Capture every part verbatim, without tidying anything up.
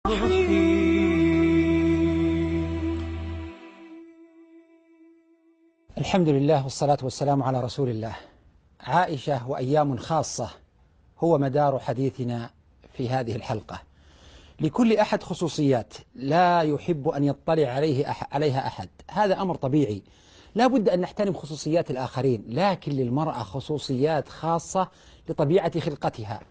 الحمد لله والصلاة والسلام على رسول الله. عائشة وأيام خاصة هو مدار حديثنا في هذه الحلقة. لكل أحد خصوصيات لا يحب أن يطلع عليه أح عليها أحد، هذا أمر طبيعي، لا بد أن نحترم خصوصيات الآخرين، لكن للمرأة خصوصيات خاصة لطبيعة خلقتها.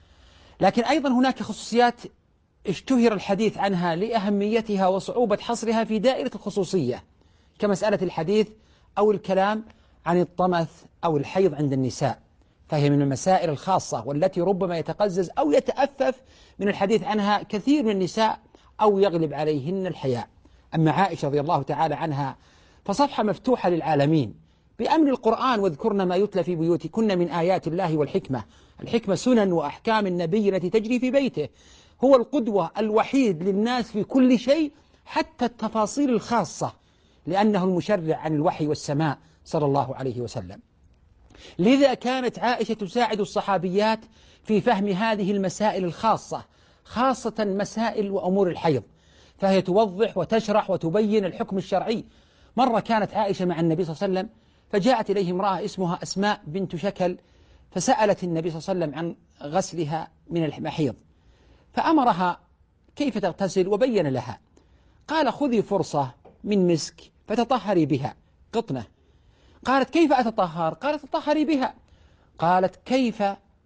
لكن أيضا هناك خصوصيات اشتهر الحديث عنها لأهميتها وصعوبة حصرها في دائرة الخصوصية، كمسألة الحديث أو الكلام عن الطمث أو الحيض عند النساء، فهي من المسائل الخاصة والتي ربما يتقزز أو يتأفف من الحديث عنها كثير من النساء أو يغلب عليهن الحياء. أما عائشة رضي الله تعالى عنها فصفحة مفتوحة للعالمين بأمر القرآن: واذكرن ما يتلى في بيوتكن من آيات الله والحكمة. الحكمة سنن وأحكام النبي التي تجري في بيته، هو القدوة الوحيد للناس في كل شيء حتى التفاصيل الخاصة، لأنه المشرع عن الوحي والسماء صلى الله عليه وسلم. لذا كانت عائشة تساعد الصحابيات في فهم هذه المسائل الخاصة، خاصة مسائل وأمور الحيض، فهي توضح وتشرح وتبين الحكم الشرعي. مرة كانت عائشة مع النبي صلى الله عليه وسلم، فجاءت إليه امرأة اسمها أسماء بنت شكل، فسألت النبي صلى الله عليه وسلم عن غسلها من المحيض، فأمرها كيف تغتسل وبين لها. قال: خذي فرصة من مسك فتطهري بها، قطنة. قالت: كيف أتطهر؟ قالت: تطهري بها. قالت: كيف؟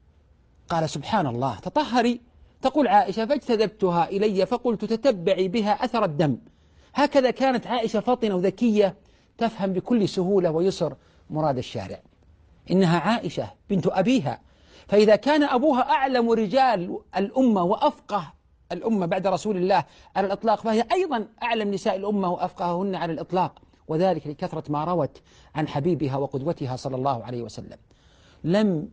قال: سبحان الله، تطهري. تقول عائشة: فاجتذبتها إلي فقلت تتبعي بها أثر الدم. هكذا كانت عائشة فطنة وذكية، تفهم بكل سهولة ويسر مراد الشارع. إنها عائشة بنت أبيها، فإذا كان أبوها أعلم رجال الأمة وأفقه الأمة بعد رسول الله على الإطلاق، فهي أيضا أعلم نساء الأمة وأفقههن على الإطلاق، وذلك لكثرة ما روت عن حبيبها وقدوتها صلى الله عليه وسلم. لم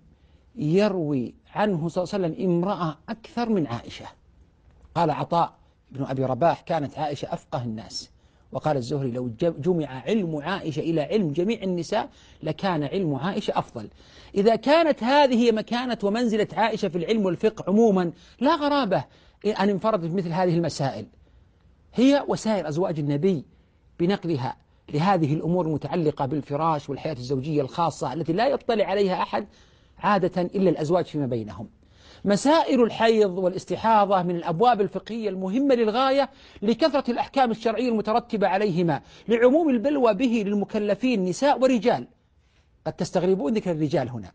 يروي عنه صلى الله عليه وسلم امرأة أكثر من عائشة. قال عطاء بن أبي رباح: كانت عائشة أفقه الناس. وقال الزهري: لو جمع علم عائشة إلى علم جميع النساء لكان علم عائشة أفضل. إذا كانت هذه هي مكانة ومنزلة عائشة في العلم والفقه عموما، لا غرابة أن انفردت مثل هذه المسائل، هي وسائر أزواج النبي، بنقلها لهذه الأمور المتعلقة بالفراش والحياة الزوجية الخاصة التي لا يطلع عليها أحد عادة إلا الأزواج فيما بينهم. مسائل الحيض والاستحاضة من الأبواب الفقهية المهمة للغاية لكثرة الأحكام الشرعية المترتبة عليهما، لعموم البلوى به للمكلفين نساء ورجال. قد تستغربون ذكر الرجال هنا،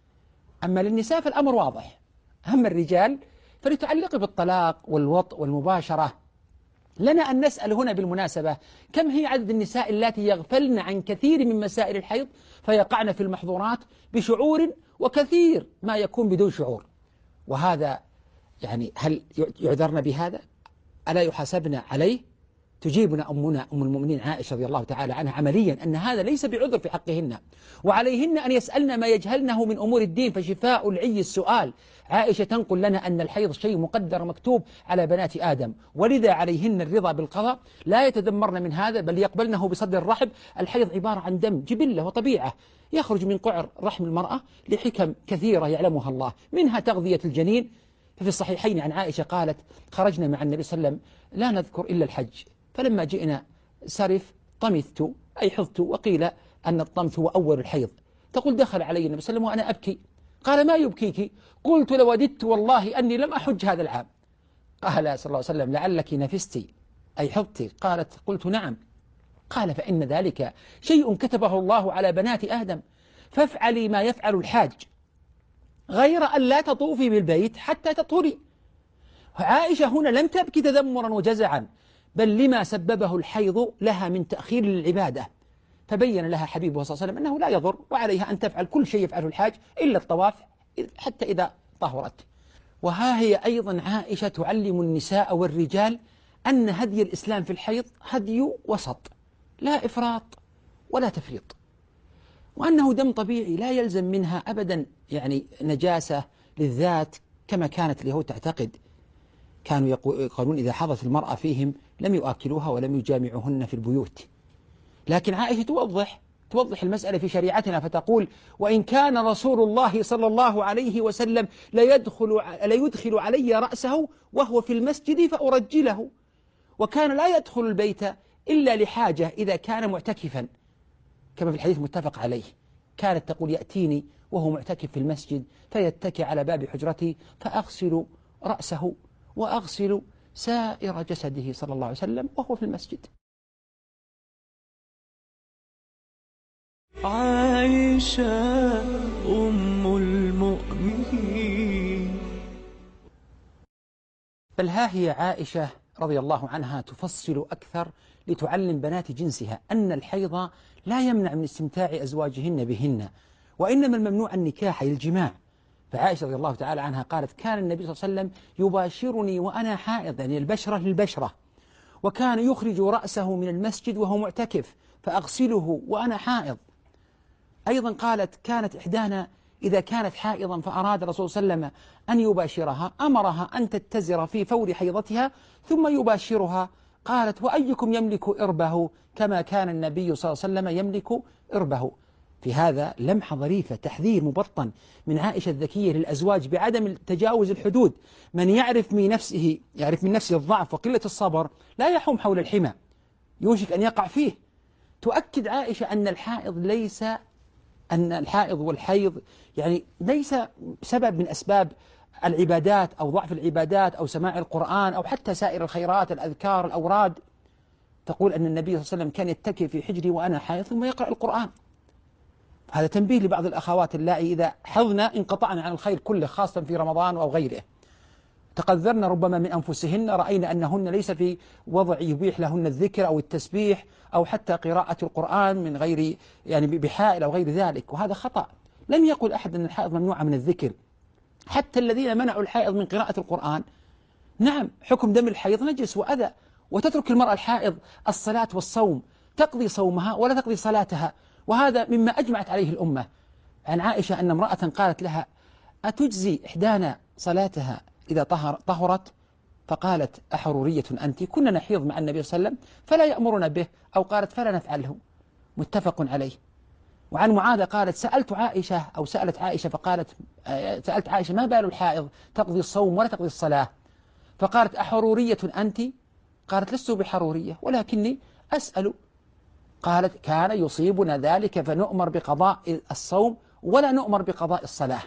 أما للنساء فالأمر واضح. أما الرجال فليتعلق بالطلاق والوطء والمباشرة. لنا أن نسأل هنا بالمناسبة: كم هي عدد النساء اللاتي يغفلن عن كثير من مسائل الحيض فيقعن في المحظورات بشعور، وكثير ما يكون بدون شعور؟ وهذا يعني هل يعذرن بهذا؟ ألا يحاسبن عليه؟ تجيبنا أمنا أم المؤمنين عائشة رضي الله تعالى عنها عمليا أن هذا ليس بعذر في حقهن، وعليهن أن يسألن ما يجهلنه من أمور الدين، فشفاء العي السؤال. عائشة تنقل لنا أن الحيض شيء مقدر مكتوب على بنات آدم، ولذا عليهن الرضا بالقضاء، لا يتذمرن من هذا بل يقبلنه بصدر رحب. الحيض عبارة عن دم جبلة وطبيعة يخرج من قعر رحم المرأة لحكم كثيرة يعلمها الله، منها تغذية الجنين. ففي الصحيحين عن عائشة قالت: خرجنا مع النبي صلى الله عليه وسلم لا نذكر إلا الحج، فلما جئنا سرف طمثت أي حضت، وقيل أن الطمث هو أول الحيض. تقول: دخل علي النبي صلى الله عليه وسلم وأنا أبكي، قال: ما يبكيك؟ قلت: لوددت والله أني لم أحج هذا العام. قال صلى الله عليه وسلم: لعلك نفستي أي حضت؟ قالت: قلت: نعم. قال: فإن ذلك شيء كتبه الله على بنات آدم، فافعلي ما يفعل الحاج، غير أن لا تطوفي بالبيت حتى تطهري. عائشة هنا لم تبكي تذمرا وجزعا، بل لما سببه الحيض لها من تأخير للعبادة، فبين لها حبيبه صلى الله عليه وسلم أنه لا يضر، وعليها أن تفعل كل شيء يفعله الحاج إلا الطواف حتى إذا طهرت. وها هي أيضا عائشة تعلم النساء والرجال أن هدي الإسلام في الحيض هدي وسط، لا إفراط ولا تفريط، وأنه دم طبيعي لا يلزم منها أبدا يعني نجاسة للذات كما كانت اليهود تعتقد. كانوا يقولون إذا حضت المرأة فيهم لم يؤكلوها ولم يجامعوهن في البيوت. لكن عائشة توضح توضح المسألة في شريعتنا فتقول: وإن كان رسول الله صلى الله عليه وسلم ليدخل, ليدخل علي رأسه وهو في المسجد فأرجله، وكان لا يدخل البيت إلا لحاجة إذا كان معتكفا، كما في الحديث متفق عليه. كانت تقول: يأتيني وهو معتكف في المسجد فيتكي على باب حجرتي فأغسل رأسه وأغسل سائر جسده صلى الله عليه وسلم وهو في المسجد. عائشة أم المؤمنين. بل ها هي عائشة رضي الله عنها تفصل أكثر لتعلم بنات جنسها أن الحيض لا يمنع من استمتاع أزواجهن بهن، وإنما الممنوع النكاح أي الجماع. فعائشة رضي الله تعالى عنها قالت: كان النبي صلى الله عليه وسلم يباشرني وأنا حائض، يعني البشرة للبشرة، وكان يخرج رأسه من المسجد وهو معتكف فأغسله وأنا حائض. أيضا قالت: كانت إحدانا إذا كانت حائضا فأراد الرسول صلى الله عليه وسلم أن يباشرها أمرها أن تتزر في فور حيضتها ثم يباشرها. قالت: وأيكم يملك إربه كما كان النبي صلى الله عليه وسلم يملك إربه. في هذا لمحة ظريفة، تحذير مبطن من عائشة الذكية للأزواج بعدم تجاوز الحدود. من يعرف من نفسه يعرف من نفسه الضعف وقلة الصبر لا يحوم حول الحمى، يوشك أن يقع فيه. تؤكد عائشة أن الحائض ليس أن الحائض والحيض يعني ليس سبب من أسباب العبادات أو ضعف العبادات أو سماع القرآن أو حتى سائر الخيرات، الأذكار، الأوراد. تقول أن النبي صلى الله عليه وسلم كان يتكي في حجري وأنا حائض ثم يقرأ القرآن. هذا تنبيه لبعض الأخوات اللائي إذا حضنا انقطعنا عن الخير كله، خاصة في رمضان أو غيره. تقذرن ربما من أنفسهن، رأينا أنهن ليس في وضع يبيح لهن الذكر أو التسبيح أو حتى قراءة القرآن من غير يعني بحائل أو غير ذلك، وهذا خطأ. لم يقل أحد أن الحائض ممنوعة من الذكر. حتى الذين منعوا الحائض من قراءة القرآن، نعم حكم دم الحيض نجس وأذى، وتترك المرأة الحائض الصلاة والصوم، تقضي صومها ولا تقضي صلاتها، وهذا مما أجمعت عليه الأمة. عن عائشة أن امرأة قالت لها: أتجزي إحدانا صلاتها إذا طهر طهرت؟ فقالت: أحرورية أنت؟ كنا نحيض مع النبي صلى الله عليه وسلم فلا يأمرنا به، أو قالت: فلا نفعله. متفق عليه. وعن معاذ قالت: سألت عائشة أو سألت عائشة فقالت سألت عائشة: ما بال الحائض تقضي الصوم ولا تقضي الصلاة؟ فقالت: أحرورية أنت؟ قالت: لست بحرورية ولكني أسأل. قالت: كان يصيبنا ذلك فنؤمر بقضاء الصوم ولا نؤمر بقضاء الصلاة.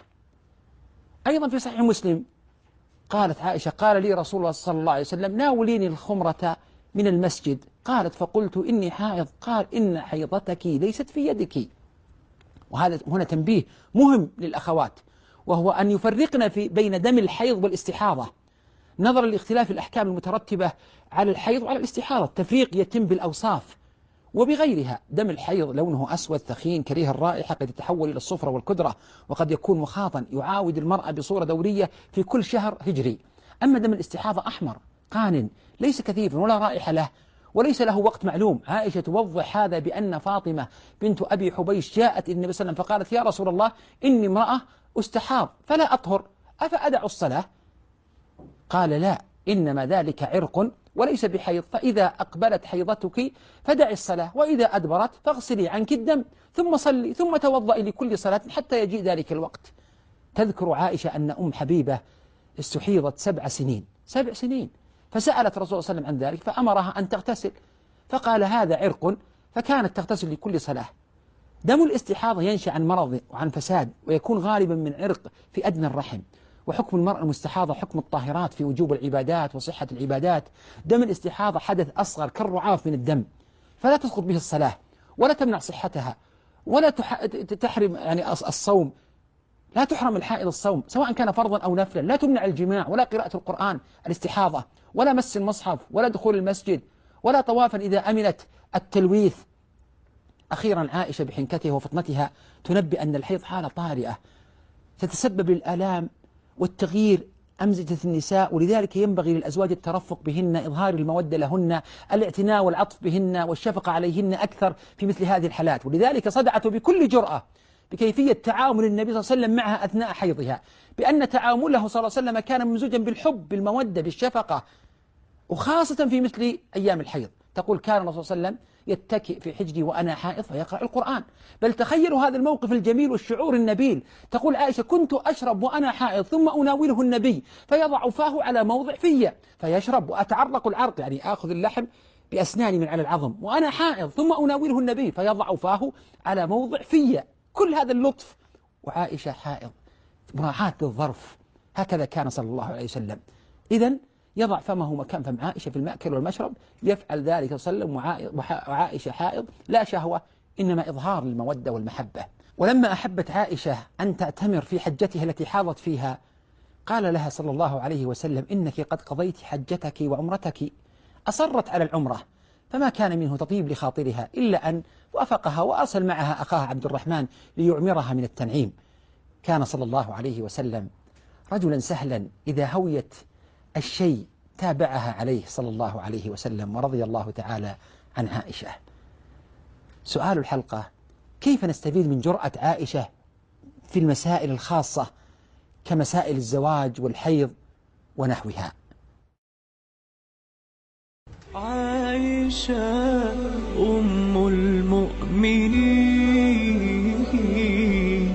أيضا في صحيح مسلم قالت عائشة: قال لي رسول الله صلى الله عليه وسلم: ناوليني الخمرة من المسجد. قالت: فقلت: إني حائض. قال: إن حيضتك ليست في يدك. وهذا هنا تنبيه مهم للأخوات، وهو أن يفرقن في بين دم الحيض والاستحاضة نظرا لاختلاف الأحكام المترتبة على الحيض وعلى الاستحاضة. التفريق يتم بالأوصاف وبغيرها. دم الحيض لونه أسود ثخين كريه الرائحة، قد يتحول إلى الصفرة والكدرة، وقد يكون مخاطا يعاود المرأة بصورة دورية في كل شهر هجري. أما دم الاستحاضة أحمر قان ليس كثيف ولا رائحة له وليس له وقت معلوم. عائشة توضح هذا بأن فاطمة بنت أبي حبيش جاءت النبي صلى الله عليه وسلم فقالت: يا رسول الله، إني امرأة استحاض فلا أطهر، أفأدع الصلاة؟ قال: لا، إنما ذلك عرق وليس بحيض، فإذا أقبلت حيضتك فدعي الصلاة، وإذا أدبرت فاغسلي عنك الدم ثم صلي ثم توضئي لكل صلاة حتى يجيء ذلك الوقت. تذكر عائشة أن أم حبيبة استحيضت سبع سنين سبع سنين فسألت رسول الله صلى الله عليه وسلم عن ذلك فأمرها أن تغتسل، فقال: هذا عرق، فكانت تغتسل لكل صلاة. دم الاستحاضة ينشأ عن مرض وعن فساد، ويكون غالبا من عرق في أدنى الرحم، وحكم المرأة المستحاضة حكم الطاهرات في وجوب العبادات وصحة العبادات. دم الاستحاضة حدث أصغر كالرعاف من الدم، فلا تسقط به الصلاة ولا تمنع صحتها ولا تحرم يعني الصوم. لا تحرم الحائض الصوم سواء كان فرضا أو نفلا، لا تمنع الجماع ولا قراءة القرآن الاستحاضة، ولا مس المصحف، ولا دخول المسجد، ولا طوافا إذا أمنت التلويث. أخيرا عائشة بحنكتها وفطنتها تنبئ أن الحيض حالة طارئة تتسبب للآلام والتغيير أمزجة النساء، ولذلك ينبغي للأزواج الترفق بهن، إظهار المودة لهن، الاعتناء والعطف بهن والشفقة عليهن أكثر في مثل هذه الحالات. ولذلك صدعت بكل جرأة بكيفية تعامل النبي صلى الله عليه وسلم معها أثناء حيضها، بأن تعامله صلى الله عليه وسلم كان ممزوجا بالحب بالمودة بالشفقة، وخاصة في مثل أيام الحيض. تقول: كان الرسول صلى الله عليه وسلم يتكئ في حجري وأنا حائض فيقرأ القرآن. بل تخيلوا هذا الموقف الجميل والشعور النبيل. تقول عائشة: كنت أشرب وأنا حائض ثم أناوله النبي فيضع فاه على موضع في فيشرب وأتعرق العرق، يعني آخذ اللحم بأسناني من على العظم وأنا حائض ثم أناوله النبي فيضع فاه على موضع في. كل هذا اللطف وعائشة حائض، مراعاة للظرف. هكذا كان صلى الله عليه وسلم. إذن يضع فمه مكان فم عائشة في المأكل والمشرب، يفعل ذلك صلى الله عليه وسلم وعائشة حائض، لا شهوة إنما إظهار للمودة والمحبة. ولما أحبت عائشة أن تأتمر في حجتها التي حاضت فيها قال لها صلى الله عليه وسلم: إنك قد قضيت حجتك وعمرتك. أصرت على العمرة فما كان منه تطيب لخاطرها إلا أن وافقها وأرسل معها أخاها عبد الرحمن ليعمرها من التنعيم. كان صلى الله عليه وسلم رجلا سهلا، إذا هويت الشيء تابعها عليه صلى الله عليه وسلم، ورضي الله تعالى عن عائشة. سؤال الحلقة: كيف نستفيد من جرأة عائشة في المسائل الخاصة كمسائل الزواج والحيض ونحوها؟ عائشة أم المؤمنين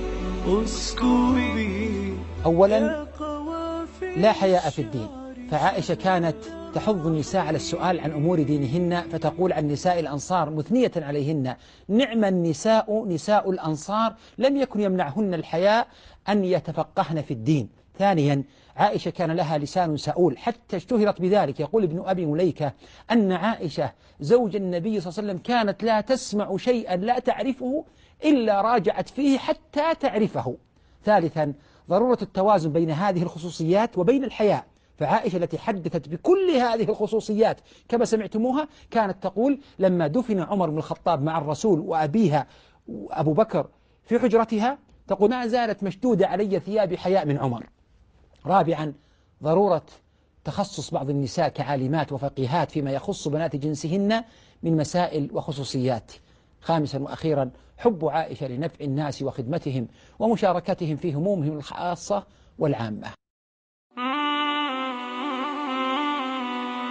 اسكبي. أولا، لا حياء في الدين، فعائشة كانت تحض النساء على السؤال عن أمور دينهن، فتقول عن نساء الأنصار مثنية عليهن: نعم النساء نساء الأنصار لم يكن يمنعهن الحياء أن يتفقهن في الدين. ثانيا، عائشة كان لها لسان سؤول حتى اشتهرت بذلك. يقول ابن أبي مليكة أن عائشة زوج النبي صلى الله عليه وسلم كانت لا تسمع شيئا لا تعرفه إلا راجعت فيه حتى تعرفه. ثالثا، ضرورة التوازن بين هذه الخصوصيات وبين الحياء، فعائشة التي حدثت بكل هذه الخصوصيات كما سمعتموها كانت تقول لما دفن عمر بن الخطاب مع الرسول وأبيها أبو بكر في حجرتها، تقول: ما زالت مشدودة علي ثياب حياء من عمر. رابعا، ضرورة تخصص بعض النساء كعالمات وفقيهات فيما يخص بنات جنسهن من مسائل وخصوصيات. خامسا وأخيرا، حب عائشة لنفع الناس وخدمتهم ومشاركتهم في همومهم الخاصة والعامة.